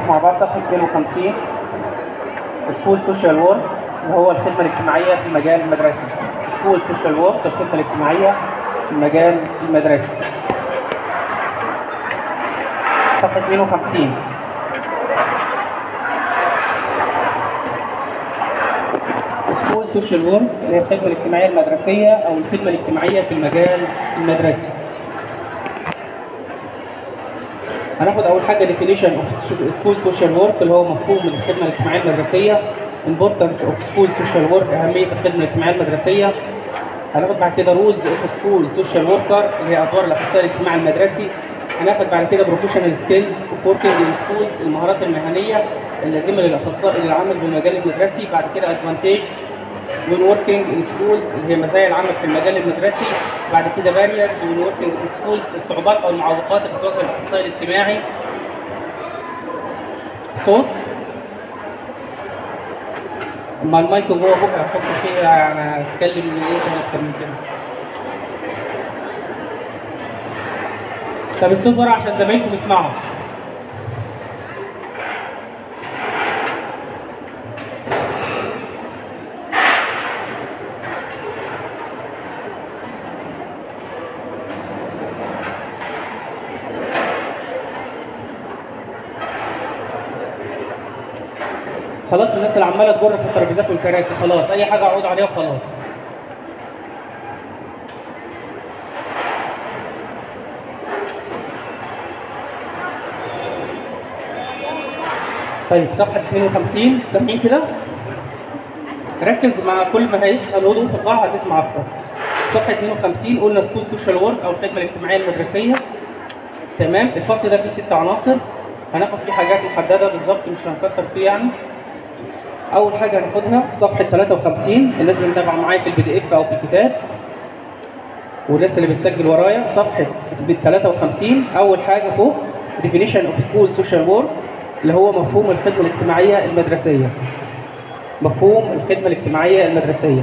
مع بعض صفحة 52 سكول سوشيال وورك اللي هو الخدمة الاجتماعية في المجال المدرسي. سكول سوشيال وورك الخدمة الاجتماعية في المجال المدرسي. صفحة 52. سكول سوشيال وورك اللي هي الخدمة الاجتماعية المدرسية أو الخدمة الاجتماعية في المجال المدرسي. هناخد أول حاجة definition of school social work اللي هو مفهوم من الخدمة الاجتماعية المدرسية. importance of school social work أهمية الخدمة الاجتماعية المدرسية. هناخد بعد كده rules of school social worker اللي هي أدوار الأخصائي الاجتماعي المدرسي. هناخد بعد كده professional skills of working in schools المهارات المهنية اللازمة للأخصائي للعمل بالمجال المدرسي. بعد كده advantage when working in schools اللي هي مزايا العمل في المجال المدرسي. بعد كده barriers when working in schools الصعوبات أو المعوقات اللي بتواجه الأخصائي الاجتماعي. صوت اما المايك جوه بقى هحط فيه يعني هتكلم من ايه اكتر من كده. طب الصوت ورا عشان زمايلكم يسمعوا. خلاص الناس اللي عماله تجر في الترابيزات والكراسي خلاص اي حاجه اقعد عليها وخلاص. طيب صفحه 52 سامعين كده؟ ركز مع كل ما هيحصل هدوء في القاعه هتسمع اكتر. صفحه 52 قلنا سكول سوشيال وورك او الخدمه الاجتماعيه المدرسيه. تمام. الفصل ده فيه 6 عناصر هناخد فيه حاجات محدده بالظبط مش هنكتر فيه يعني. أول حاجة هناخدها صفحة 53 الناس اللي متابعة معايا في الPDF أو في الكتاب والناس اللي بتسجل ورايا. صفحة 53 أول حاجة فوق definition of school social work اللي هو مفهوم الخدمة الاجتماعية المدرسية. مفهوم الخدمة الاجتماعية المدرسية.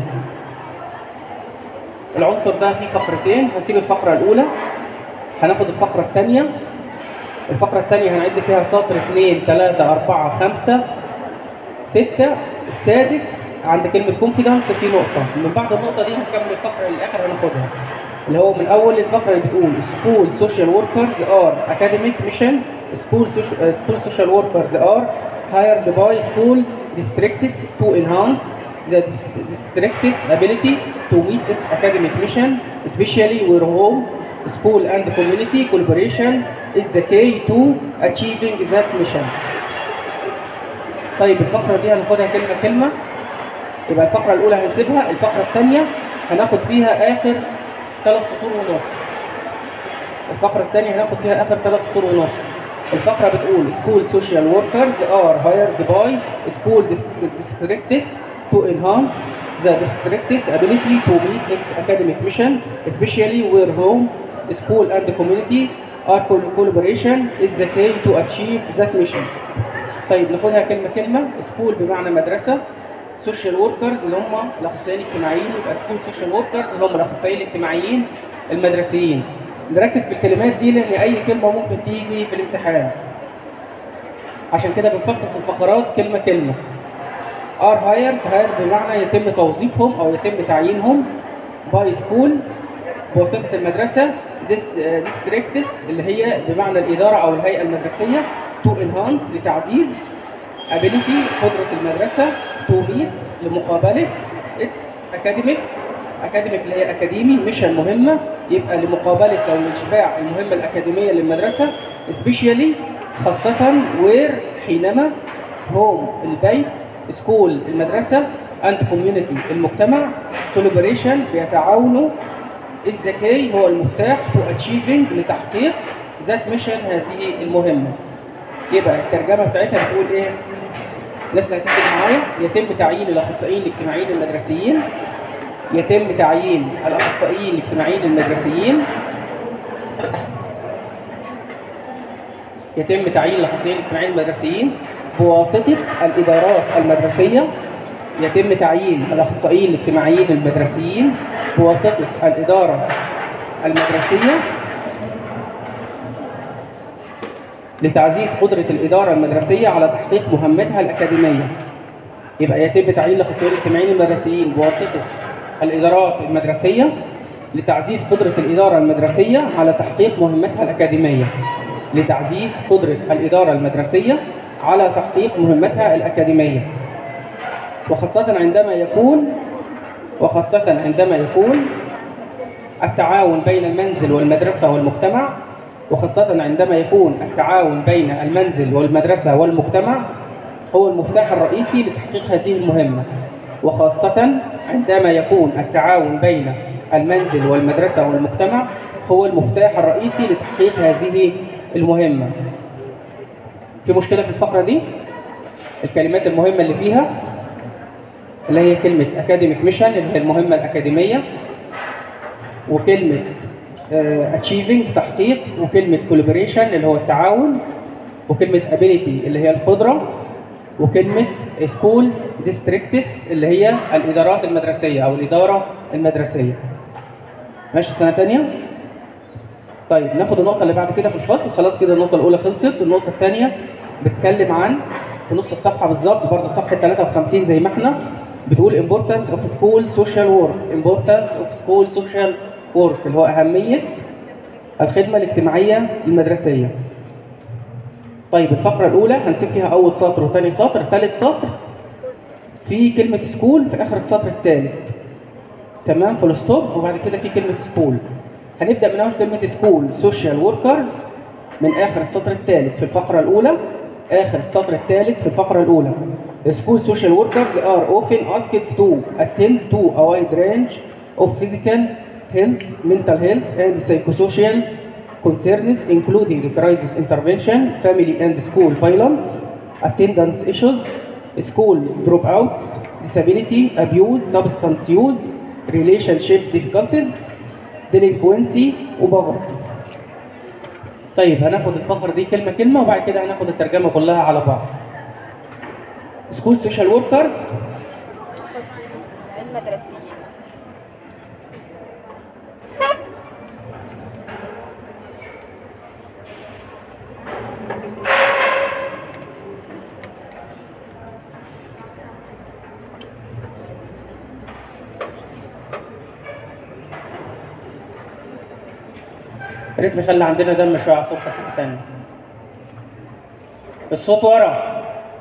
العنصر ده فيه فقرتين هنسيب الفقرة الأولى هناخد الفقرة الثانية. الفقرة الثانية هنعد فيها سطر 2 3 4 5 6. السادس عند كلمة confidence في نقطة من بعد النقطة دي هنكمل الفقرة للآخر هناخدها اللي هو من أول الفقرة اللي بتقول school social workers are academic mission. school social workers are hired by school districts to enhance the district's ability to meet its academic mission especially where home, school and community collaboration is the key to achieving that mission. طيب الفقرة دي هناخدها كلمة كلمة. يبقى الفقرة الأولى هنسيبها. الفقرة الثانية هناخد فيها آخر 3 سطور ونص. الفقرة الثانية هناخد فيها آخر 3 سطور ونص. الفقرة بتقول school social workers are hired by school districts to enhance the district's ability to meet its academic mission especially where home, school and community are collaboration is the key to achieve that mission. طيب ناخدها كلمة كلمة. سكول بمعنى مدرسة. سوشيال وركرز اللي هم الأخصائيين الاجتماعيين يبقى سكول سوشيال وركرز اللي هم الأخصائيين الاجتماعيين المدرسيين. نركز في الكلمات دي لأن أي كلمة ممكن تيجي في الامتحان. عشان كده بنفصص الفقرات كلمة كلمة. are hired بمعنى يتم توظيفهم أو يتم تعيينهم. by school بواسطة المدرسة. districts اللي هي بمعنى الإدارة أو الهيئة المدرسية. to enhance لتعزيز. ability قدرة المدرسة. to meet لمقابلة. it's academic اللي هي أكاديمي. mission مهمة يبقى لمقابلة أو لإشباع المهمة الأكاديمية للمدرسة. especially خاصة where حينما. home البيت. school المدرسة. and community المجتمع. collaboration بيتعاونوا. is the key هو المفتاح to achieving لتحقيق that mission هذه المهمة. يبقى الترجمة بتاعتها بتقول ايه؟ الناس اللي هتكتب معايا يتم تعيين الأخصائيين الاجتماعيين المدرسيين. يتم تعيين الأخصائيين الاجتماعيين المدرسيين. يتم تعيين الأخصائيين الاجتماعيين المدرسيين بواسطة الإدارات المدرسية. يتم تعيين الأخصائيين الاجتماعيين المدرسيين بواسطة الإدارة المدرسية. لتعزيز قدرة الإدارة المدرسية على تحقيق مهمتها الأكاديمية. يبقى يتم تعيين الأخصائيين الاجتماعيين المدرسيين بواسطة الإدارات المدرسية لتعزيز قدرة الإدارة المدرسية على تحقيق مهمتها الأكاديمية. لتعزيز قدرة الإدارة المدرسية على تحقيق مهمتها الأكاديمية، وخاصة عندما يكون التعاون بين المنزل والمدرسة والمجتمع، وخاصة عندما يكون التعاون بين المنزل والمدرسة والمجتمع هو المفتاح الرئيسي لتحقيق هذه المهمة. وخاصة عندما يكون التعاون بين المنزل والمدرسة والمجتمع هو المفتاح الرئيسي لتحقيق هذه المهمة. في مشكلة في الفقرة دي؟ الكلمات المهمة اللي فيها اللي هي كلمة academic mission اللي هي المهمة الأكاديمية، وكلمة achieving تحقيق، وكلمة collaboration اللي هو التعاون، وكلمة ability اللي هي القدرة، وكلمة school districts اللي هي الإدارات المدرسية أو الإدارة المدرسية. ماشي سنة تانية؟ طيب ناخد النقطة اللي بعد كده في الفصل. خلاص كده النقطة الأولى خلصت. النقطة الثانية بتتكلم عن في نص الصفحة بالظبط برضه صفحة 53 زي ما احنا، بتقول importance of school social work. importance of school social work اللي هو أهمية الخدمة الاجتماعية المدرسية. طيب الفقرة الأولى هنسيب فيها أول سطر وثاني سطر، ثالث سطر في كلمة سكول في آخر السطر الثالث، تمام، فول ستوب، وبعد كده في كلمة سكول. هنبدأ من أول كلمة سكول سوشيال وركرز من آخر السطر الثالث في الفقرة الأولى، آخر السطر الثالث في الفقرة الأولى. School social workers are often asked to attend to a wide range of physical health, mental health, and psychosocial concerns, including crisis intervention, family and school violence, attendance issues, school dropouts, disability, abuse, substance use, relationship difficulties, delinquency وpoverty. طيب هناخد الفقرة دي كلمة كلمة وبعد كده هناخد الترجمة كلها على بعض. School social workers المدرسيين. يا ريت نخلي عندنا دم شويه على صوت حسنة تاني. الصوت ورا.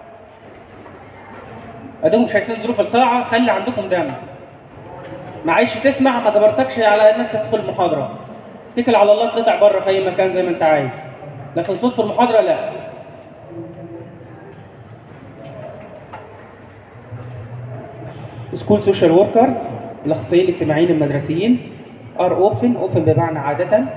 ادوم شايفين ظروف القاعه، خلي عندكم دم. معيش تسمع، ما جبرتكش على انك تدخل المحاضره. اتكل على الله تطلع بره في اي مكان زي ما انت عايز. لكن صوت في المحاضره لا. سكول سوشيال وركرز الاخصائيين الاجتماعيين المدرسيين are often بمعنى عاده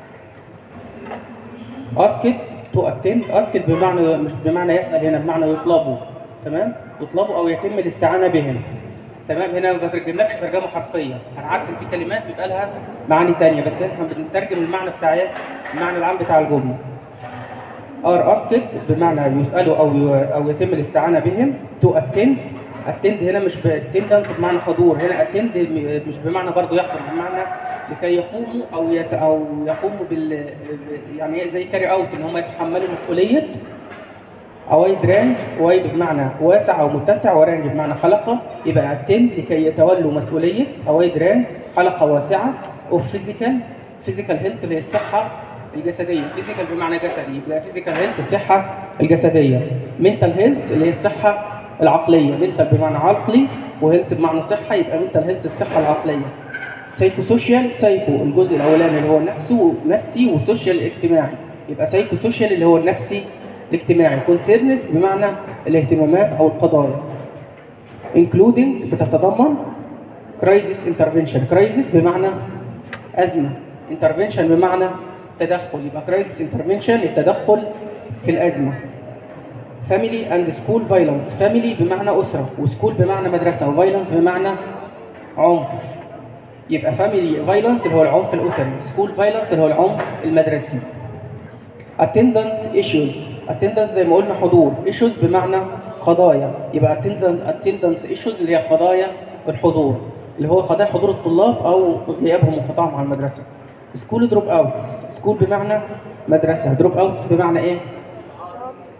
asked to attend. asked بمعنى مش بمعنى يسأل، هنا بمعنى يطلبوا، تمام؟ يطلبوا او يتم الاستعانه بهم، تمام؟ هنا ما بترجملكش ترجمه حرفيه، انا عارف ان في كلمات بيبقى لها معاني ثانيه بس احنا بنترجم المعنى بتاع ايه؟ المعنى العام بتاع الجمله. are asked بمعنى يسالوا او يتم الاستعانه بهم. to attend attend هنا مش attendance بمعنى حضور، هنا attend مش بمعنى برضه يحضر، بمعنى لكي يقوموا او يقوموا يعني زي كاري اوت ان هم يتحملوا مسؤوليه. وايد رانج، وايد بمعنى واسع او متسع، ورانج بمعنى حلقه، يبقى اتند لكي يتولوا مسؤوليه. وايد رانج حلقه واسعه. اوف فيزيكال هيلث اللي هي الصحه الجسديه، فيزيكال بمعنى جسدي يبقى فيزيكال هيلث الصحه الجسديه. منتال هيلث اللي هي الصحه العقليه، منتال بمعنى عقلي وهيلث بمعنى صحه، يبقى منتال هيلث الصحه العقليه. سايكو سوشيال، سايكو الجزء الاولاني اللي هو نفسي، وسوشيال اجتماعي، يبقى سايكو سوشيال اللي هو النفسي الاجتماعي. كونسيرنز بمعنى الاهتمامات او القضايا. انكلودنج بتتضمن. كرايسيس انترفنشن، كرايسيس بمعنى ازمه، انترفنشن بمعنى تدخل، يبقى كرايسيس انترفنشن التدخل في الازمه. فاميلي اند سكول فايلنس، فاميلي بمعنى اسره، وسكول بمعنى مدرسه، وفايلنس بمعنى عنف، يبقى فاميلي فايلنس اللي هو العنف الاسري، سكول فايلنس اللي هو العنف المدرسي. attendance issues، attendance زي ما قلنا حضور، issues بمعنى قضايا، يبقى attendance issues اللي هي قضايا الحضور، اللي هو قضايا حضور الطلاب او غيابهم وانقطاعهم عن المدرسه. سكول دروب اوتس، سكول بمعنى مدرسه، دروب اوتس بمعنى ايه؟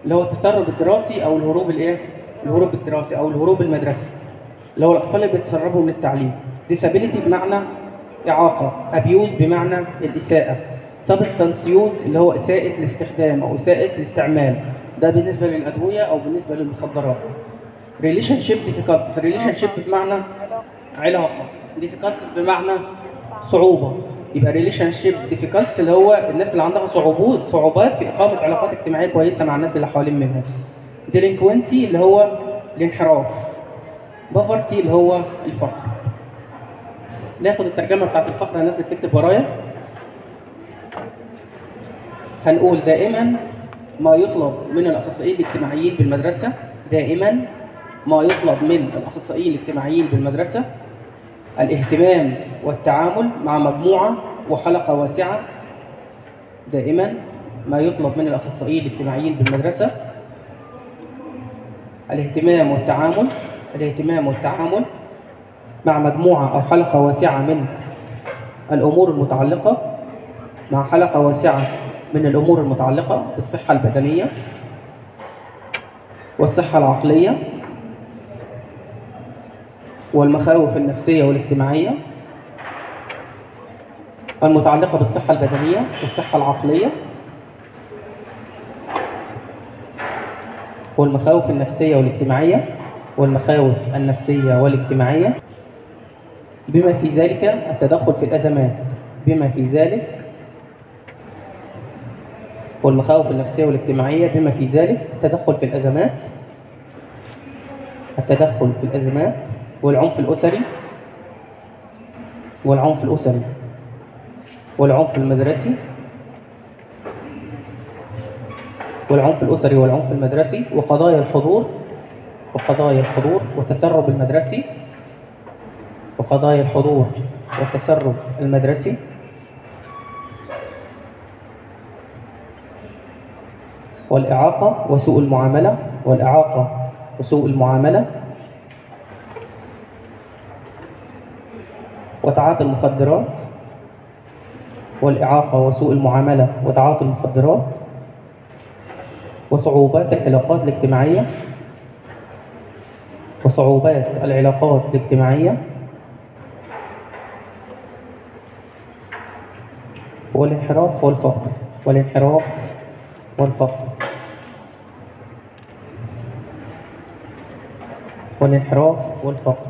اللي هو التسرب الدراسي او الهروب الايه؟ الهروب الدراسي او الهروب المدرسي، اللي هو الاطفال اللي بيتسربوا من التعليم. disability بمعنى اعاقه، abuse بمعنى الاساءه، substance use اللي هو اساءه الاستخدام او اساءه الاستعمال، ده بالنسبه للادويه او بالنسبه للمخدرات. relationship difficulties، relationship بمعنى علاقه، difficulties بمعنى صعوبه. يبقى relationship difficulties اللي هو الناس اللي عندها صعوبات في اقامه علاقات اجتماعيه كويسه مع الناس اللي حوالين منهم. delinquency اللي هو الانحراف. poverty اللي هو الفقر. ناخد الترجمه بتاعت الفقره، الناس اللي بتكتب ورايا. هنقول دائما ما يطلب من الاخصائيين الاجتماعيين بالمدرسه، دائما ما يطلب من الاخصائيين الاجتماعيين بالمدرسه الاهتمام والتعامل مع مجموعه وحلقه واسعه. دائما ما يطلب من الاخصائيين الاجتماعيين بالمدرسه الاهتمام والتعامل مع مجموعه او حلقه واسعه من الامور المتعلقه بالصحه البدنيه والصحه العقليه والمخاوف النفسيه والاجتماعيه المتعلقه بالصحه البدنيه والصحه العقليه والمخاوف النفسيه والاجتماعيه بما في ذلك التدخل في الازمات، والمخاوف النفسيه والاجتماعيه بما في ذلك التدخل في الازمات والعنف الاسري والعنف المدرسي وقضايا الحضور والتسرب المدرسي والإعاقة وسوء المعاملة وتعاطي المخدرات وصعوبات العلاقات الاجتماعية والانحراف والفقر.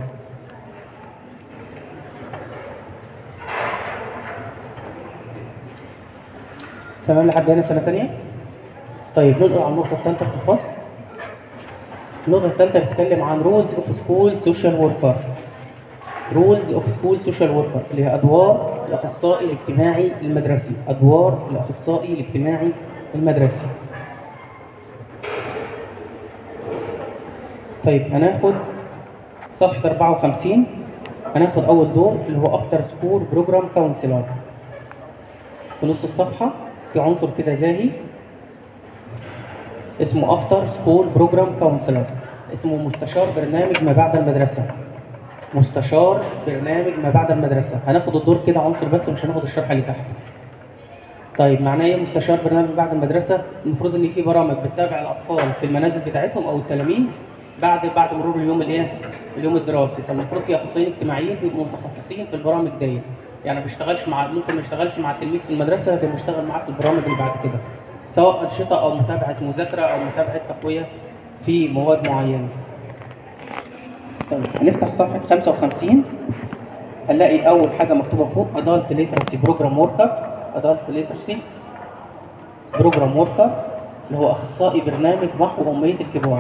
تمام لحد هنا سنة تانية؟ طيب نقرأ على النقطة الثالثة في الفصل. النقطة الثالثة بتتكلم عن rules of school social worker، اللي هي أدوار الأخصائي الاجتماعي المدرسي. طيب هناخد صفحة 54، هناخد أول دور اللي هو After School Program Counselor. في نص الصفحة في عنصر كده زاهي اسمه After School Program Counselor، اسمه مستشار برنامج ما بعد المدرسة. هناخد الدور كده عنصر بس، مش هناخد الشرح اللي تحت. طيب معناه ايه مستشار برنامج بعد المدرسة؟ المفروض ان في برامج بتتابع الاطفال في المنازل بتاعتهم او التلاميذ بعد مرور اليوم الدراسي. فالمفروض في اخصائيين اجتماعيين بيبقوا متخصصين في البرامج دي، يعني ممكن ما يشتغلش مع التلميذ في المدرسة، لكن بيشتغل معاه في البرامج اللي بعد كده، سواء أنشطة أو متابعة مذاكرة أو متابعة تقوية في مواد معينة. طيب هنفتح صفحة 55، هنلاقي أول حاجة مكتوبة فوق Adult Literacy Program Worker، اللي هو أخصائي برنامج محو أمية الكبار.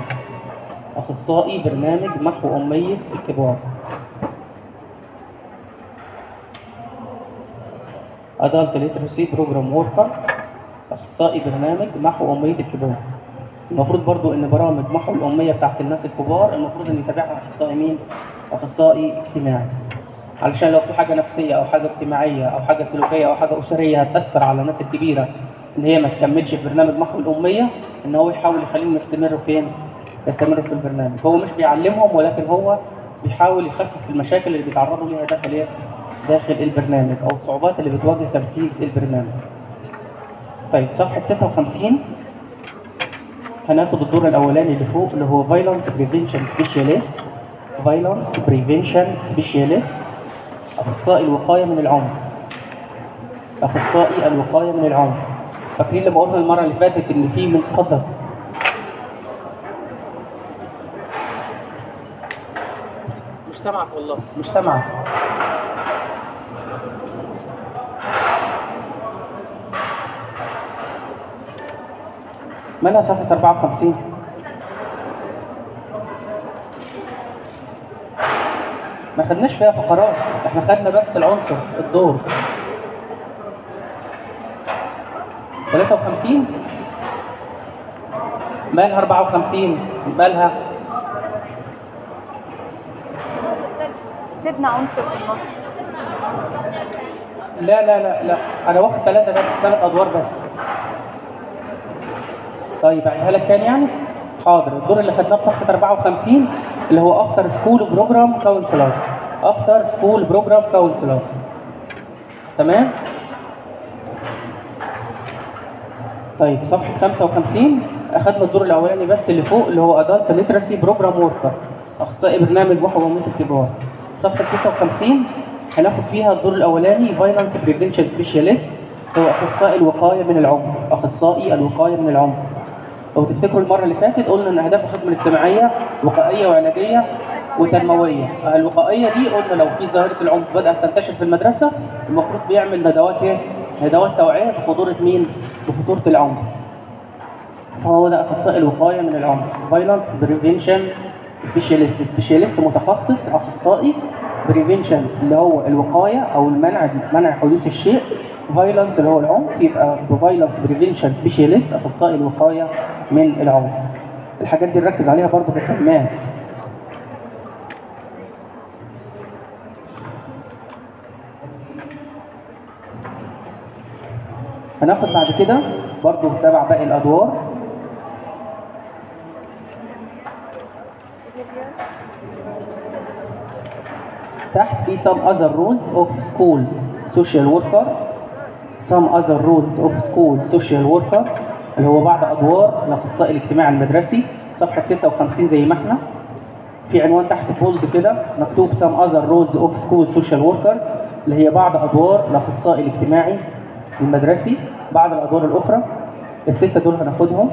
Adult Literacy Program Worker، أخصائي برنامج محو أمية الكبار. المفروض برضو إن برامج محو الأمية بتاعت الناس الكبار المفروض إن يتابعها أخصائي اجتماعي، علشان لو في حاجة نفسية أو حاجة اجتماعية أو حاجة سلوكية أو حاجة أسرية هتأثر على الناس الكبيرة إن هي ما تكملش في برنامج محو الأمية، إن هو يحاول يخليهم يستمروا في البرنامج. هو مش بيعلمهم، ولكن هو بيحاول يخفف المشاكل اللي بيتعرضوا ليها داخل البرنامج أو الصعوبات اللي بتواجه تنفيذ البرنامج. طيب صفحة 56 هناخد الدور الاولاني اللي فوق اللي هو فايلنس بريفنشن سبيشاليست. فايلنس بريفنشن سبيشاليست، اخصائي الوقايه من العنف. اخصائي الوقايه من العنف. فاكرين لما قلنا المره اللي فاتت ان في من اتفضل مش سامعك والله مش سامعك. مالها صفحة 54؟ ما خدناش فيها فقرات، احنا خدنا بس العنصر الدور. 53 مالها 54 مالها؟ سيبنا عنصر في النص. لا لا لا لا انا واخد 3 بس، 3 ادوار بس. طيب اعيدها لك تاني يعني؟ حاضر. الدور اللي خدناه في صفحه 54 اللي هو افتر سكول بروجرام كونسلر. افتر سكول بروجرام كونسلر. تمام؟ طيب صفحه 55 اخدنا الدور الاولاني بس اللي فوق اللي هو ادلت ليترسي بروجرام وركر، اخصائي برنامج محو الكبار. صفحه 56 هناخد فيها الدور الاولاني فايلنس بريفنشن سبيشاليست، هو اخصائي الوقايه من العنف. اخصائي الوقايه من العنف. لو تفتكروا المره اللي فاتت قلنا ان اهداف الخدمه الاجتماعيه وقائيه وعلاجيه وتنمويه. الوقائيه دي قلنا لو في ظاهره العنف بدات تنتشر في المدرسه المفروض بيعمل ندوات ايه؟ ندوات توعيه بخطوره مين؟ بخطوره العنف. فهو ده اخصائي الوقايه من العنف. فايلنس بريفنشن سبيشاليست. سبيشاليست متخصص، اخصائي. بريفنشن اللي هو الوقايه او المنع، منع حدوث الشيء. فايلنس اللي هو العنف، يبقى فايلنس بريفنشن سبيشاليست، اخصائي الوقايه من العنف. الحاجات دي نركز عليها برضه في الكلمات. هناخد بعد كده برضه تبع باقي الادوار تحت في some other rules of school social worker. some other rules of school social worker اللي هو بعض ادوار الاخصائي الاجتماعي المدرسي. صفحه 56 زي ما احنا في عنوان تحت بولد كده مكتوب some other rules of school social workers اللي هي بعض ادوار الاخصائي الاجتماعي المدرسي. بعض الادوار الاخرى السته دول هناخدهم.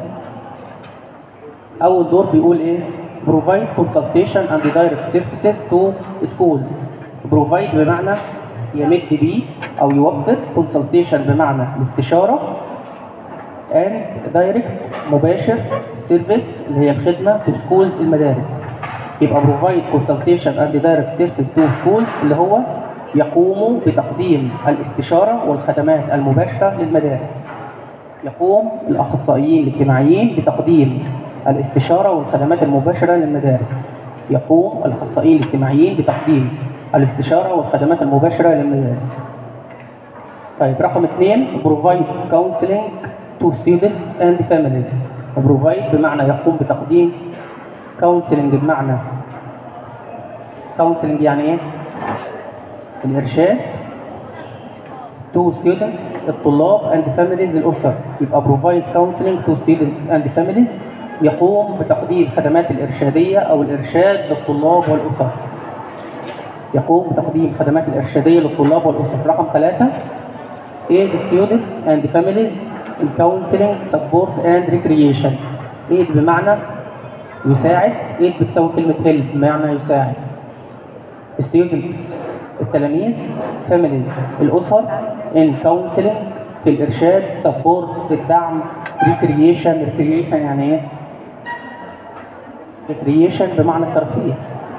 اول دور بيقول ايه؟ provide consultation and direct services to schools. provide بمعنى يمد بيه او يوفر، consultation بمعنى الاستشاره، and direct مباشر، service اللي هي الخدمه to schools المدارس. يبقى provide consultation and direct service to schools اللي هو يقوم بتقديم الاستشاره والخدمات المباشره للمدارس. يقوم الاخصائيين الاجتماعيين بتقديم الاستشاره والخدمات المباشره للمدارس. يقوم الاخصائيين الاجتماعيين بتقديم الاستشاره والخدمات المباشره للمدارس. طيب رقم 2 provide counseling to students and families. provide بمعنى يقوم بتقديم، counseling بمعنى counseling يعني ايه؟ الارشاد to students الطلاب and families الاسر. يبقى provide counseling to students and families يقوم بتقديم خدمات الارشاديه او الارشاد للطلاب والاسر. يقوم بتقديم خدمات الارشاديه للطلاب والاسر. رقم 3 aid students and families in counseling support and recreation. aid بمعنى يساعد، aid بتساوي كلمه help بمعنى يساعد. students التلاميذ، families الاسر، in counseling في الارشاد، support الدعم، recreation يعني ايه؟ recreation بمعنى الترفيه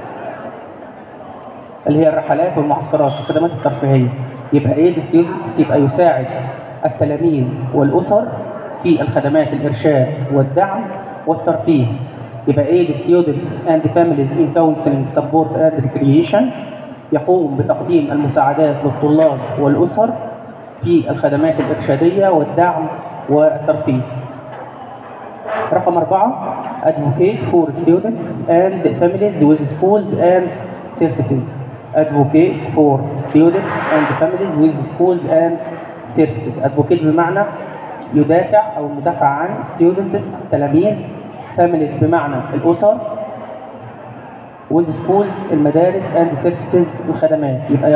اللي هي الرحلات والمعسكرات، الخدمات الترفيهيه. يبقى ايه ستودنتس؟ يبقى يساعد التلاميذ والاسر في الخدمات الارشاد والدعم والترفيه. يبقى ايه ستودنتس اند فاميليز ان كونسلنج سبورت اند ريكريشن يقوم بتقديم المساعدات للطلاب والاسر في الخدمات الارشاديه والدعم والترفيه. رقم 4 advocate for students and families with schools and services. advocate for students and families with schools and services. advocate بمعنى يدافع او مدافع عن students تلاميذ families بمعنى الأسر، with schools المدارس and services الخدمات. يبقى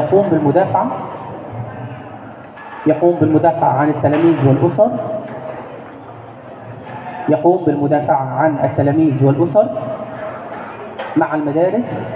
يقوم بالمدافعة عن التلاميذ والأسر، يقوم بالمدافعة عن التلاميذ والأسر مع المدارس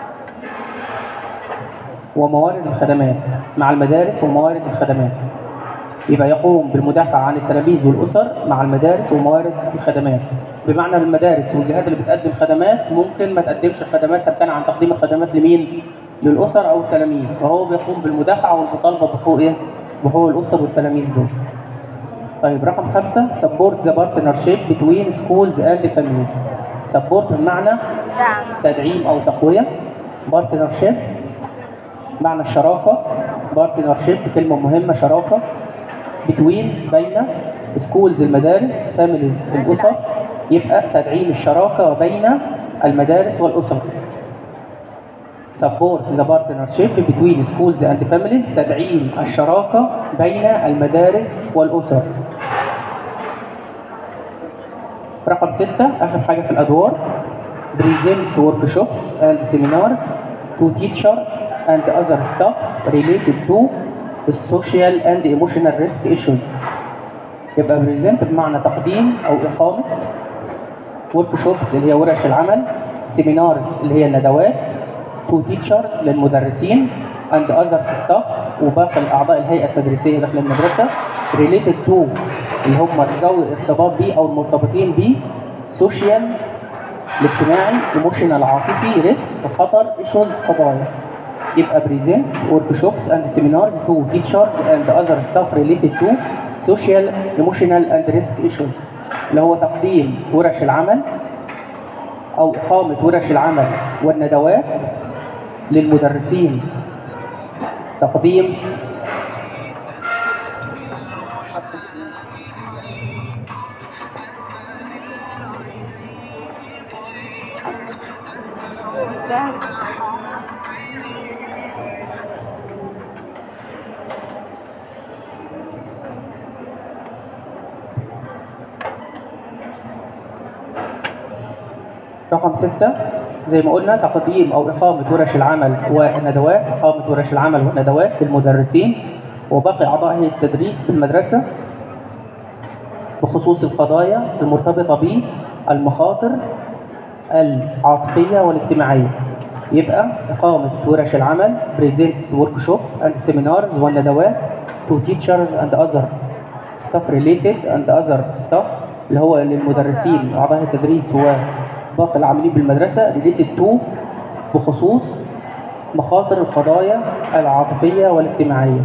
وموارد الخدمات، مع المدارس وموارد الخدمات. يبقى يقوم بالمدافعة عن التلاميذ والأسر مع المدارس وموارد الخدمات. بمعنى المدارس والجهات اللي بتقدم خدمات ممكن ما تقدمش الخدمات، تمتنع عن تقديم الخدمات لمين؟ للأسر أو التلاميذ، فهو بيقوم بالمدافعة والمطالبة بحقوق الأسر والتلاميذ دول. طيب رقم 5 support the partnership between schools and families. support بمعنى تدعيم أو تقوية، partnership معنى الشراكة، partnership كلمة مهمة، شراكة، between بين schools المدارس، families الأسر، يبقى تدعيم الشراكة بين المدارس والأسر. support the partnership between schools and families تدعيم الشراكة بين المدارس والأسر. رقم 6 آخر حاجة في الأدوار present workshops and seminars to teacher and other staff related to the social and emotional risk issues. يبقى present بمعنى تقديم أو إقامة، workshops اللي هي ورش العمل، seminars اللي هي الندوات، to teachers للمدرسين and other staff وباقي الأعضاء الهيئة التدريسية داخل المدرسة، related to اللي هم ذوي الارتباط بيه أو المرتبطين بيه، social الاجتماعي، emotional عاطفي، risk خطر، issues قضايا. يبقى present workshops and seminars to teachers and other staff related to social, emotional and risk issues اللي هو تقديم ورش العمل أو إقامة ورش العمل والندوات للمدرسين، تقديم رقم 6 زي ما قلنا تقديم أو إقامة ورش العمل والندوات، إقامة ورش العمل والندوات للمدرسين وباقي أعضاء هيئة التدريس بالمدرسة بخصوص القضايا المرتبطة بالمخاطر العاطفية والاجتماعية. يبقى إقامة ورش العمل presents workshop and seminars والندوات to teachers and other staff related and other staff اللي هو للمدرسين أعضاء التدريس وباقي العاملين بالمدرسة related to بخصوص مخاطر القضايا العاطفية والاجتماعية.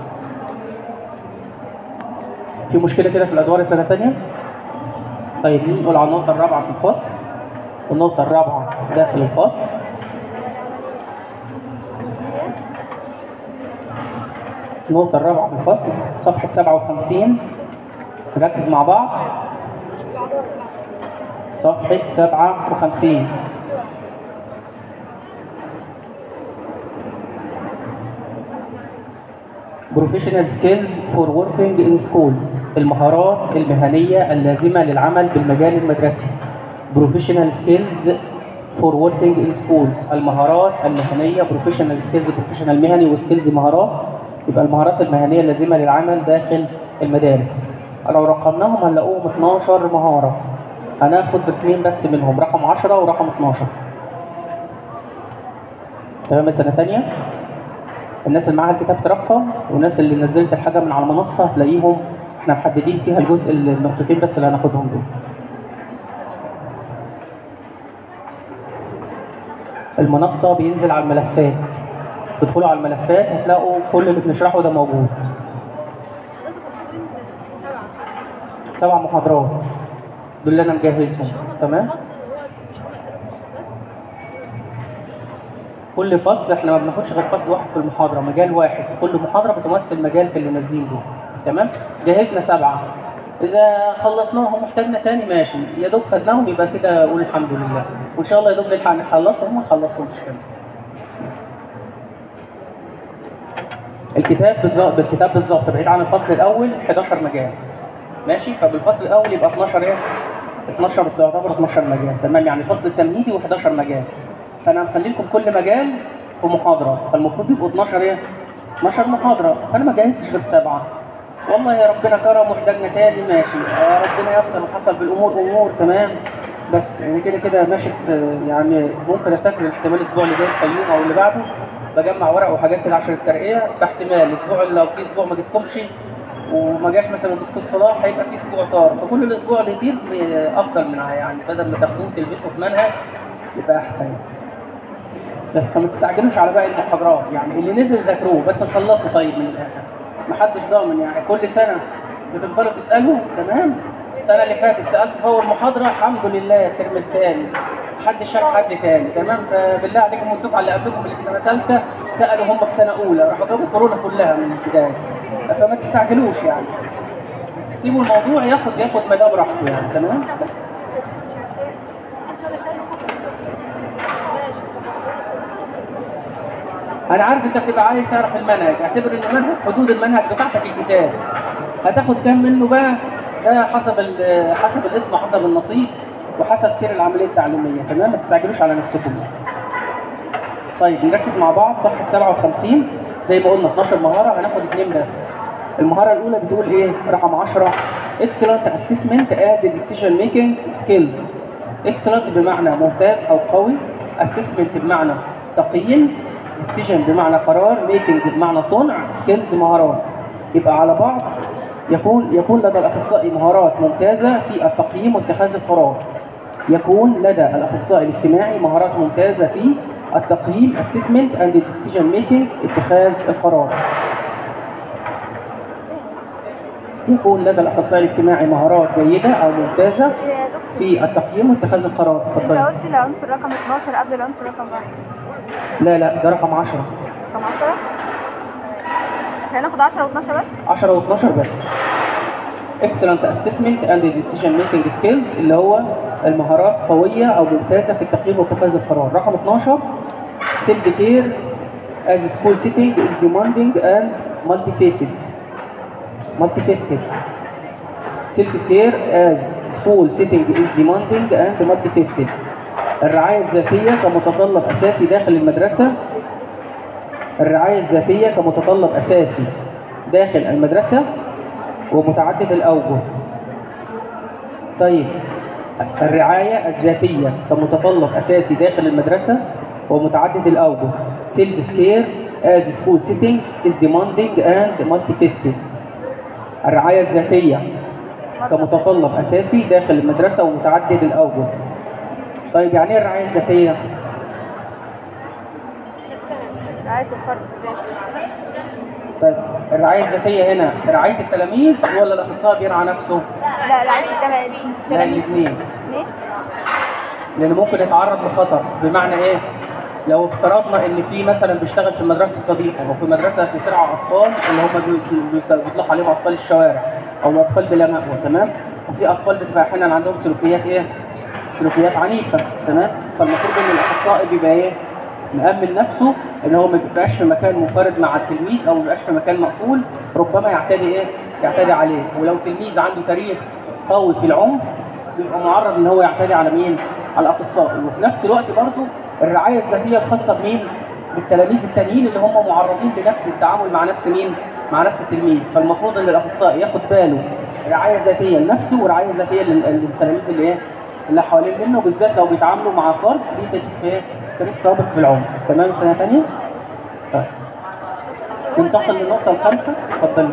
في مشكلة كده في الأدوار السنة الثانية؟ طيب نقول على النقطة الرابعة في الفصل، والنقطة الرابعة داخل الفصل. النقطة الرابعة في الفصل صفحة 57، نركز مع بعض. صفحة 57 Professional skills for working in schools المهارات المهنية اللازمة للعمل بالمجال المدرسي. Professional skills for working in schools المهارات المهنية، professional skills professional مهني وskills مهارات، يبقى المهارات المهنية اللازمة للعمل داخل المدارس. لو رقمناهم هنلاقوهم 12 مهارة، هناخد 2 بس منهم، رقم 10 ورقم 12. تمام. سنة تانية الناس اللي معاها الكتاب ترقم، والناس اللي نزلت الحاجة من على المنصة هتلاقيهم احنا محددين فيها الجزء النقطتين بس اللي هناخدهم دول. المنصة بينزل على الملفات، تدخلوا على الملفات هتلاقوا كل اللي بنشرحه ده موجود. 7 محاضرات دول اللي انا مجهزهم. تمام. كل فصل احنا ما بناخدش غير فصل واحد في المحاضرة، مجال واحد، كل محاضرة بتمثل مجال في اللي نازلين دول. تمام. جهزنا 7، إذا خلصناهم محتاجنا تاني ماشي، يا دوب خدناهم يبقى كده قول الحمد لله، وإن شاء الله يا دوب نلحق نخلصهم وما نخلصهمش كمان. الكتاب بالظبط بعيد عن الفصل الأول 11 مجال. ماشي. فبالفصل الأول يبقى 12 إيه؟ 12 تعتبر 12 مجال، تمام؟ يعني فصل التمهيدي و11 مجال. فانا هخلي لكم كل مجال في محاضره، فالمفروض يبقوا 12 ايه؟ 12 محاضره، فانا ما جهزتش غير 7. والله يا ربنا كرم واحتاجنا تاني ماشي، ربنا ييسر وحصل بالامور امور، تمام؟ بس يعني كده كده ماشي يعني ممكن اسافر احتمال الاسبوع اللي جاي الفيوم او اللي بعده، بجمع ورق وحاجات كده عشان الترقيه، فاحتمال الاسبوع لو في اسبوع ما جبتكمش وما جاش مثلا الدكتور صلاح هيبقى في اسبوع طار، فكل الاسبوع اللي يطير افضل منها، يعني بدل ما تاخدوه تلبسوا في منهج يبقى احسن. بس فما تستعجلوش على باقي المحاضرات، يعني اللي نزل ذاكروه بس نخلصه طيب من الاخر. محدش ضامن، يعني كل سنه بتفضلوا تسالوا، تمام؟ السنه اللي فاتت سالت في اول محاضره الحمد لله الترم الثاني محدش شاف حد تاني، تمام؟ فبالله عليكم الدفعه اللي قبلكم اللي في سنه ثالثه سالوا هم في سنه اولى، راحوا جابوا كورونا كلها من البدايه. فما تستعجلوش يعني، سيبوا الموضوع ياخد مدام راحته يعني، تمام؟ بس انا عارف انت بتبقى عايز تعرف المنهج، اعتبر ان المنهج حدود المنهج بتاعتك الكتاب، هتاخد كام منه بقى؟ ده حسب الاسم وحسب النصيب وحسب سير العمليه التعليميه، تمام؟ ما تستعجلوش على نفسكم. طيب نركز مع بعض صفحه 57 زي ما قلنا 12 مهاره، هناخد 2 بس. المهاره الاولى بتقول ايه؟ رقم 10 excellent assessment and decision making skills. excellent بمعنى ممتاز او قوي، assessment بمعنى تقييم، decision بمعنى قرار، making بمعنى صنع، skills مهارات. يبقى على بعض يكون لدى الاخصائي مهارات ممتازه في التقييم واتخاذ القرار. يكون لدى الاخصائي الاجتماعي مهارات ممتازه في التقييم assessment and decision making اتخاذ القرار. يكون لدى الاخصائي الاجتماعي مهارات جيده او ممتازه في التقييم واتخاذ القرار. اتفضلي. انت قلت العنصر رقم 12 قبل العنصر رقم 1. لا ده رقم 10. رقم 10؟ احنا هناخد 10 و12 بس؟ 10 و12 بس. excellent assessment and decision making skills اللي هو المهارات قويه او ممتازه في التقييم واتخاذ القرار. رقم 12 self care as school setting is demanding and multifaceted. self care as school setting is demanding and multifaceted. الرعاية الذاتية كمتطلب أساسي داخل المدرسة. الرعاية الذاتية كمتطلب أساسي داخل المدرسة ومتعدد الأوجه. طيب الرعاية الذاتية كمتطلب أساسي داخل المدرسة ومتعدد الأوجه. self care as school setting is demanding and multifaceted. الرعاية الذاتية كمتطلب أساسي داخل المدرسة ومتعدد الأوجه. طيب يعني ايه الرعاية الذاتية؟ رعاية الفرد. طيب الرعاية الذاتية هنا رعاية التلاميذ ولا الأخصائي بيرعى نفسه؟ لا رعاية التلاميذ. لا الاثنين. ليه؟ لأنه ممكن يتعرض لخطر، بمعنى إيه؟ لو افترضنا إن في مثلا بيشتغل في مدرسة صديقة أو في مدرسة بترعى أطفال اللي هم بيطلق عليهم أطفال الشوارع أو الأطفال بلا مأوى، تمام؟ وفي أطفال بتبقى أحيانا عندهم سلوكيات إيه؟ سلوكيات عنيفة، تمام؟ فالمفروض إن الأخصائي بيبقى إيه؟ مأمن نفسه إن هو ما بيبقاش في مكان منفرد مع التلميذ أو ما بيبقاش في مكان مقفول، ربما يعتدي عليه، ولو تلميذ عنده تاريخ قوي في العنف بيبقى معرض إن هو يعتدي على مين؟ على الأخصائي. وفي نفس الوقت برضه الرعاية الذاتية الخاصة بمين؟ بالتلاميذ التانيين اللي هم معرضين لنفس التعامل مع نفس مين؟ مع نفس التلميذ. فالمفروض إن الأخصائي ياخد باله رعاية ذاتية لنفسه ورعاية ذاتية للتلاميذ اللي حوالين منه، بالذات لو بيتعاملوا مع فرد في تاريخ سابق في العمر. تمام؟ سنة ثانية؟ طيب ننتقل للنقطة الخامسة. اتفضلي.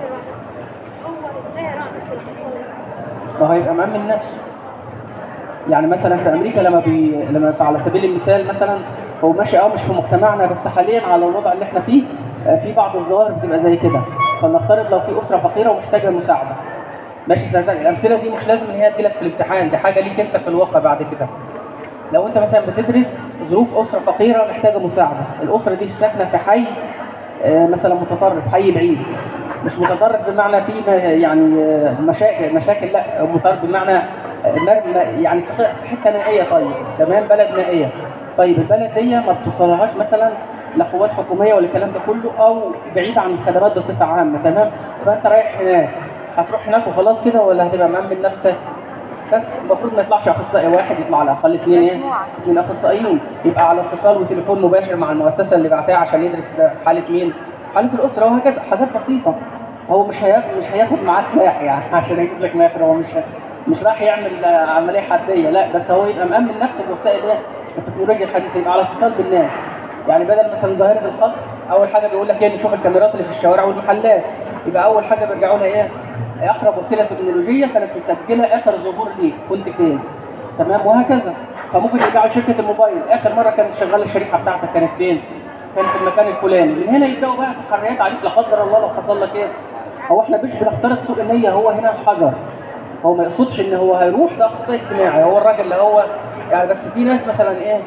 ما هيبقى مأمن نفسه. يعني مثلا في أمريكا لما على سبيل المثال مثلا هو ماشي مش في مجتمعنا بس حاليا على الوضع اللي احنا فيه في بعض الظواهر بتبقى زي كده. فلنفترض لو في أسرة فقيرة ومحتاجة مساعدة، ماشي سنة ثانية، الأمثلة دي مش لازم إن هي تجيلك في الامتحان، دي حاجة ليك أنت في الواقع بعد كده. لو أنت مثلا بتدرس ظروف أسرة فقيرة محتاجة مساعدة، الأسرة دي ساكنة في حي مثلا متطرف، حي بعيد، مش متطرف بمعنى فيه يعني مشاكل، لا متطرف بمعنى يعني في حته نائيه. طيب تمام، بلد نائيه. طيب البلد دي ما بتوصلهاش مثلا لا قوات حكوميه ولا الكلام ده كله، او بعيد عن الخدمات بصفه عامه، تمام؟ فانت رايح هناك، هتروح هناك وخلاص كده ولا هتبقى مأمن نفسك؟ بس المفروض ما يطلعش اخصائي واحد، يطلع على الاقل اثنين ايه؟ مجموعة. 2 اخصائيين، يبقى على اتصال وتليفون مباشر مع المؤسسه اللي بعتها عشان يدرس ده حاله مين؟ حاله الاسره، وهكذا. حاجات بسيطه. هو مش هياخد معاه سلاح يعني عشان يجيب لك ماخر. هو مش راح يعمل عمليه حربيه، لا، بس هو يبقى مأمن نفسه بوسائل ايه؟ التكنولوجيا الحديثه، يبقى على اتصال بالناس. يعني بدل مثلا ظاهره الخطف، اول حاجه بيقول لك ايه؟ نشوف الكاميرات اللي في الشوارع والمحلات. يبقى اول حاجه بيرجعوا لها ايه؟ اقرب وسيله تكنولوجيه كانت مسجله اخر ظهور ليك كنت فين، تمام، وهكذا. فممكن يرجعوا لشركه الموبايل، اخر مره كانت شغاله الشريحه بتاعتك كانت فين؟ كانت في المكان الفلاني. من هنا يبداوا بقى تحريات عليك، لا قدر الله لو حصل لك ايه. هو احنا مش بنفترض سوء النيه، هو هنا حذر. هو ما يقصدش ان هو هيروح ده اخصائي اجتماعي، هو الراجل اللي هو يعني. بس في ناس مثلا ايه،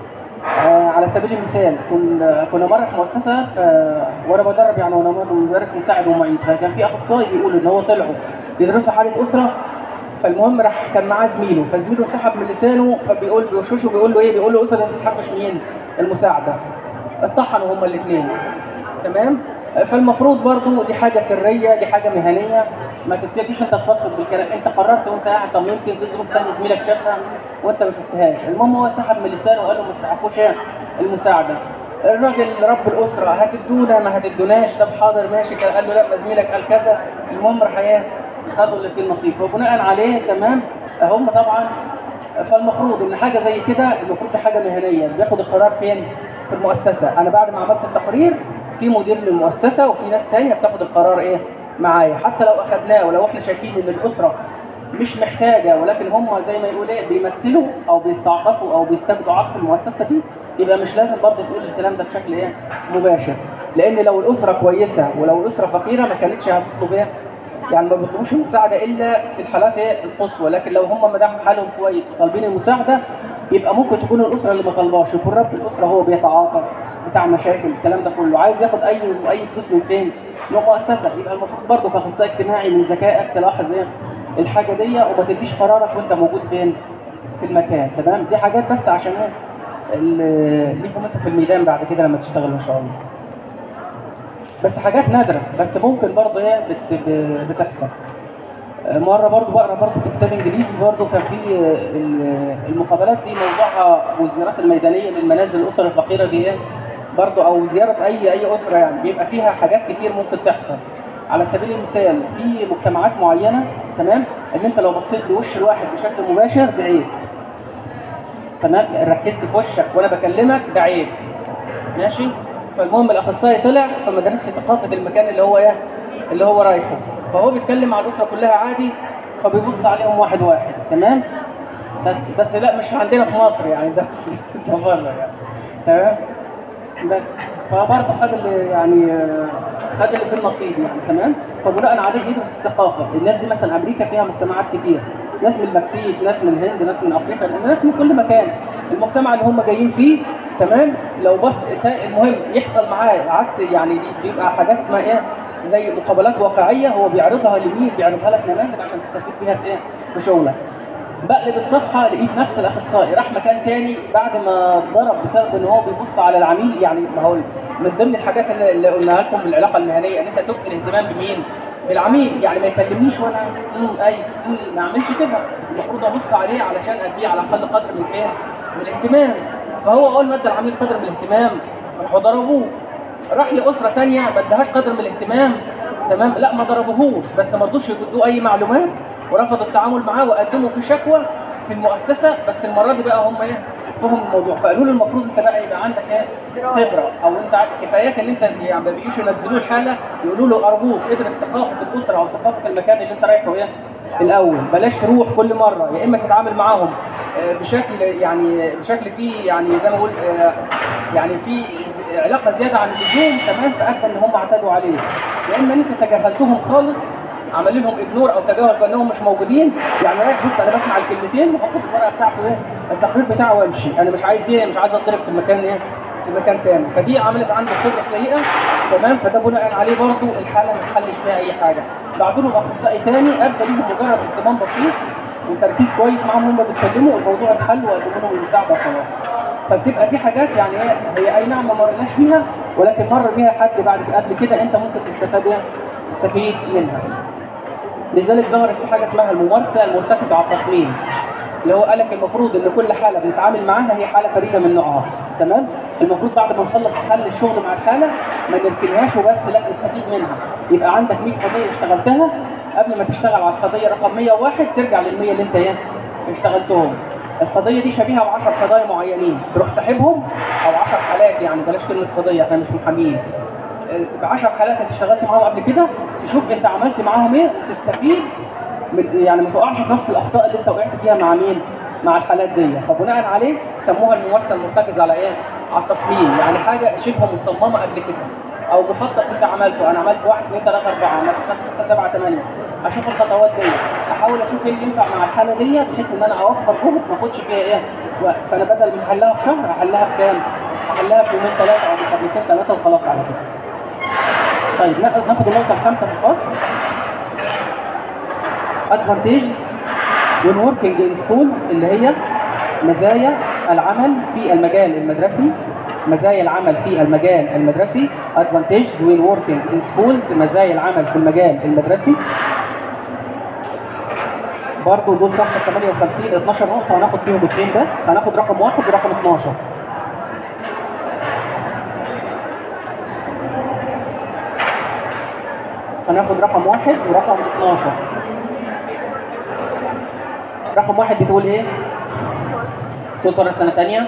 على سبيل المثال كنا مره في مؤسسه وانا بدرب يعني، وانا مدرس مساعد ومعيد، فكان في اخصائي بيقول ان هو طلعوا يدرسوا حاله اسره. فالمهم راح كان معاه زميله، فزميله انسحب من لسانه، فبيقول بيوشوشه بيقول له ايه؟ بيقول له اسره ما تسحبش مين؟ المساعده. اتطحنوا هما الاثنين، تمام. فالمفروض برضو دي حاجه سريه، دي حاجه مهنيه، ما تبتديش انت تفضفض بالكلام. انت قررت وانت قاعد، طب يمكن في ظروف ثانيه زميلك شافها وانت ما شفتهاش. المهم هو سحب من لسانه وقال له ما استحقوش المساعده. الراجل رب الاسره، هتدونا ما هتدوناش؟ طب حاضر ماشي. قال له لا، ما زميلك قال كذا. المهم راح ايه؟ خدوا اللي فيه النصيب، وبناء عليه تمام هم طبعا. فالمفروض ان حاجه زي كده، المفروض دي حاجه مهنيه، بياخد القرار فين؟ في المؤسسه. انا بعد ما عملت التقرير في مدير للمؤسسه وفي ناس ثانيه بتاخد القرار ايه؟ معايا. حتى لو اخذناه ولو احنا شايفين ان الاسره مش محتاجه، ولكن هم زي ما يقول ايه، بيمثلوا او بيستعطفوا او بيستبدوا عطف المؤسسه دي، يبقى مش لازم برضه تقول الكلام ده بشكل ايه؟ مباشر. لان لو الاسره كويسه ولو الاسره فقيره ما كانتش هتطلب ايه؟ يعني ما بيطلبوش المساعده الا في الحالات ايه؟ القصوى. لكن لو هم ما دام حالهم كويس وطالبين المساعده، يبقى ممكن تكون الاسره اللي ما طلباش، يكون رب الاسره هو بيتعاطى بتاع مشاكل الكلام ده كله، عايز ياخد اي فلوس من فين؟ من مؤسسه. يبقى المفروض برضه كاخصائي اجتماعي من ذكائك تلاحظ ايه؟ الحاجه دي، وما تديش قرارك وانت موجود فين؟ في المكان، تمام. دي حاجات بس عشان ايه؟ ليكم انتوا في الميدان بعد كده لما تشتغلوا ان شاء الله. بس حاجات نادره، بس ممكن برضه ايه؟ بتحصل. مره برضه بقرا برضه في كتاب انجليزي برضه كان في المقابلات دي موضوعها، والزيارات الميدانيه للمنازل الاسر الفقيره دي ايه؟ برضه، او زياره اي اسره يعني، بيبقى فيها حاجات كتير ممكن تحصل. على سبيل المثال في مجتمعات معينه، تمام، ان انت لو بصيت لوش الواحد بشكل مباشر ده عيب، تمام، ركزت في وشك وانا بكلمك ده عيب، ماشي. فالمهم الاخصائي طلع فما درسش ثقافه المكان اللي هو ايه؟ اللي هو رايحه، فهو بيتكلم مع الاسره كلها عادي، فبيبص عليهم واحد واحد، تمام. بس لا، مش عندنا في مصر يعني، ده بره يعني، تمام. بس فبرضه خد اللي يعني خد اللي في النصيب يعني، تمام. فبناء عليه يدرس الثقافه. الناس دي مثلا امريكا فيها مجتمعات كتير، ناس من المكسيك، ناس من الهند، ناس من افريقيا، ناس من كل مكان. المجتمع اللي هم جايين فيه، تمام، لو بص المهم يحصل معاه عكس يعني، دي بيبقى حاجات اسمها ايه؟ زي مقابلات واقعيه، هو بيعرضها لمين؟ بيعرضها لك نماذج عشان تستفيد بيها في ايه؟ في شغلك. بقلب الصفحه لقيت نفس الاخصائي راح مكان تاني بعد ما اتضرب بسبب ان هو بيبص على العميل. يعني ما هو من ضمن الحاجات اللي قلناها لكم بالعلاقه المهنيه ان انت تبقى الاهتمام بمين؟ بالعميل. يعني ما يكلمنيش وانا ما اعملش كده، المفروض ابص عليه علشان اديه على اقل قدر من ايه؟ من الاهتمام. فهو اول ما ادى العميل قدر من الاهتمام راحوا ضربوه. راح لاسره ثانيه ما ادهاش قدر من الاهتمام، تمام، لا ما ضربوهوش، بس ما رضوش يدوا اي معلومات ورفضوا التعامل معاه وقدموا في شكوى في المؤسسه. بس المره دي بقى هم ايه؟ فهموا الموضوع، فقالوا له المفروض انت بقى يبقى عندك ايه؟ خبره، او انت كفاياك ان انت يعني ما بيجيش ينزلوا الحاله يقولوا له ارجوك ادرس ثقافه الاسره او ثقافه المكان اللي انت رايحه ايه؟ الاول. بلاش تروح كل مره، يا اما تتعامل معاهم بشكل فيه يعني زي ما اقول يعني في علاقه زياده عن اللزوم، تمام، فاكد ان هم اعتدوا عليه. يا اما ان انت تجاهلتهم خالص، عمل لهم اجنور او تجاهل كانهم مش موجودين. يعني رايح بص انا بسمع الكلمتين واحط الورقه بتاعته ايه؟ التقرير بتاعه وامشي، انا مش عايز ايه؟ مش عايز اتضرب في المكان ايه؟ في مكان تاني. فدي عملت عنده خبره سيئه، تمام. فده بناء عليه برضه الحاله ما تحلش فيها اي حاجه. بعتوا له اخصائي تاني ابدا ليهم مجرد اهتمام بسيط وتركيز كويس معاهم، هم بيتكلموا الموضوع اتحل وقدموا لهم المساعده وخلاص. فبتبقى في حاجات يعني هي اي نعم ما مرناش بيها، ولكن مر بيها حد بعد قبل كده انت ممكن تستفيد منها. لذلك ظهرت في حاجه اسمها الممارسه المرتكزه على التصميم، اللي هو قال لك المفروض ان كل حاله بنتعامل معاها هي حاله فريده من نوعها، تمام؟ المفروض بعد ما نخلص حل الشغل مع الحاله ما نركنهاش وبس، لا نستفيد منها. يبقى عندك 100 قضيه اشتغلتها، قبل ما تشتغل على القضيه رقم 101 ترجع لل 100 اللي انت اشتغلتهم. القضيه دي شبيهه ب 10 قضايا معينين، تروح ساحبهم، او 10 حالات، يعني بلاش كلمه قضيه احنا مش محامين. ب 10 حالات انت اشتغلت معاهم قبل كده، تشوف انت عملت معاهم ايه وتستفيد يعني ما تقعش في نفس الاخطاء اللي انت وقعت فيها مع مين؟ مع الحالات دي. فبناء عليه سموها الممارسه المرتكزه على ايه؟ على التصميم، يعني حاجه شبه مصممه قبل كده، او مخطط انت عملته. انا عملت 1 2 3 4 عملت 5 6 7 8، اشوف الخطوات دي، احاول اشوف ايه اللي ينفع مع الحاله دي بحيث ان انا اوفر جهد ما اخدش فيها ايه وقت. فانا بدل ما احلها في شهر احلها في كام؟ احلها في يومين 3 او محاضرتين 3 وخلاص على كده. طيب ناخد النقطه الخامسه في الفصل. advantages when working in schools، اللي هي مزايا العمل في المجال المدرسي. مزايا العمل في المجال المدرسي. advantages when working in schools، مزايا العمل في المجال المدرسي. برضه دول صفحه 58 12 نقطه، هناخد فيهم 2 بس، هناخد رقم 1 ورقم 12. هناخد رقم 1 ورقم 12. رقم 1 بتقول ايه؟ صوت ولا سنة تانية؟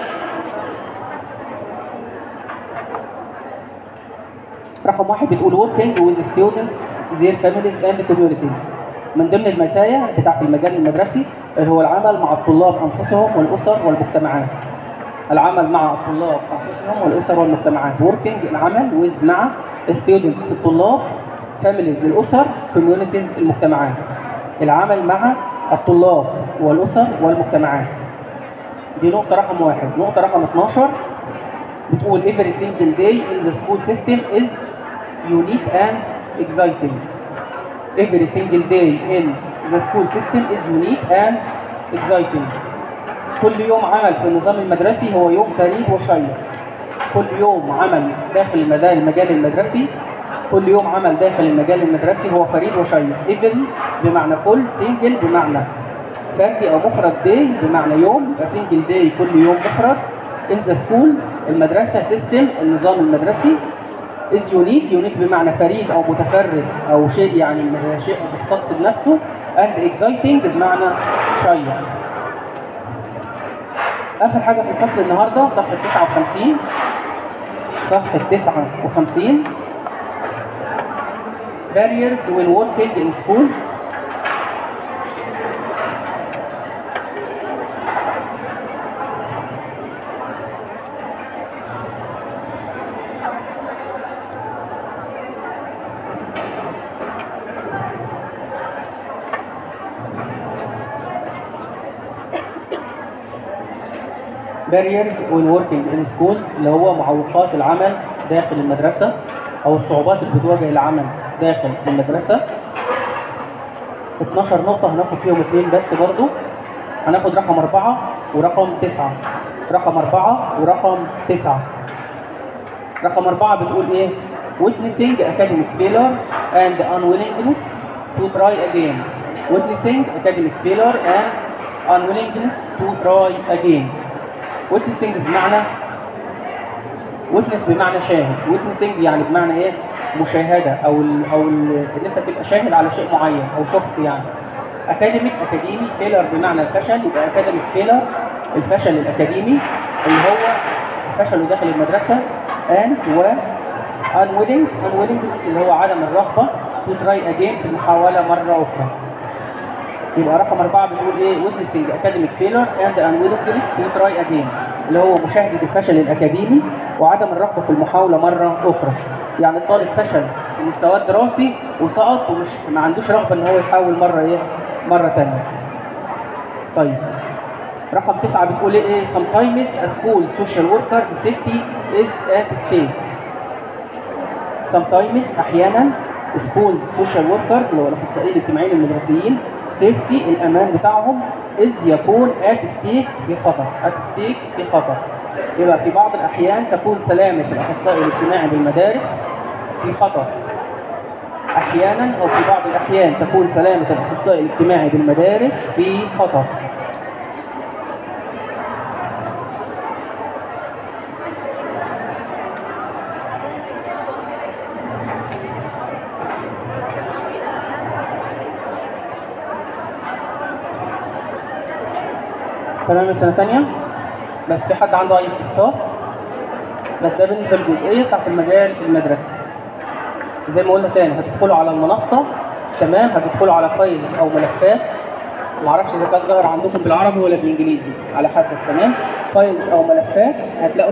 رقم 1 بتقول working with students, their families and communities. من ضمن المزايا بتاعت المجال المدرسي اللي هو العمل مع الطلاب أنفسهم والأسر والمجتمعات. العمل مع الطلاب أنفسهم والأسر والمجتمعات. working العمل with مع students الطلاب، families الأسر، communities المجتمعات. العمل مع الطلاب والأسر والمجتمعات. دي نقطة رقم 1. نقطة رقم 12 بتقول every single day in the school system is unique and exciting. Every single day in the school system is unique and exciting. كل يوم عمل في النظام المدرسي هو يوم فريد وشيق. كل يوم عمل داخل المجال المدرسي، كل يوم عمل داخل المجال المدرسي هو فريد وشيق. every بمعنى كل، single بمعنى فردي او مفرد، day بمعنى يوم، يبقى single day كل يوم مفرد. in the school المدرسة system النظام المدرسي is unique بمعنى فريد او متفرد او شيء يعني شيء مختص بنفسه. and exciting بمعنى شيق. اخر حاجة في الفصل النهاردة صفحة 59. صفحة 59 barriers when working in schools. barriers when working in schools اللي هو معوقات العمل داخل المدرسة أو الصعوبات اللي بتواجه العمل داخل المدرسة. 12 نقطة هناخد فيهم 2 بس برضو. هناخد رقم 4 ورقم 9. رقم 4 ورقم 9. رقم 4 بتقول إيه؟ witnessing academic failure and unwillingness to try again. witnessing academic failure and unwillingness to try again. witnessing بمعنى witness بمعنى شاهد. witnessing يعني بمعنى ايه؟ مشاهده او ان انت تبقى شاهد على شيء معين او شفت يعني. اكاديميك اكاديمي، فيلر بمعنى الفشل، يبقى اكاديميك فيلر الفشل الاكاديمي اللي هو فشله داخل المدرسه. and و unwillingness اللي هو عدم الرغبه to try again في المحاوله مره اخرى. يبقى رقم 4 بتقول ايه؟ witnessing academic failure and unwillingness to try again اللي هو مشاهدة الفشل الأكاديمي وعدم الرغبة في المحاولة مرة أخرى. يعني الطالب فشل في مستواه الدراسي وسقط ومش ما عندوش رغبة إن هو يحاول مرة تانية. طيب رقم 9 بتقول ايه؟ sometimes a school social worker's safety is at stake. sometimes أحيانا schools social workers اللي هو الأخصائيين الاجتماعيين المدرسيين safety الأمان بتاعهم يكون at stake في خطر. at stake في خطر. يبقى في بعض الأحيان تكون سلامة الأخصائي الاجتماعي بالمدارس في خطر. أحيانا أو في بعض الأحيان تكون سلامة الأخصائي الاجتماعي بالمدارس في خطر. تمام سنة تانية. بس في حد عنده أي استفسار؟ بس ده بالنسبة للجزئية بتاعت المجال المدرسي. زي ما قلنا تاني هتدخلوا على المنصة، تمام، هتدخلوا على فايلز أو ملفات، معرفش إذا كان ظاهر عندكم بالعربي ولا بالإنجليزي على حسب، تمام، فايلز أو ملفات هتلاقوا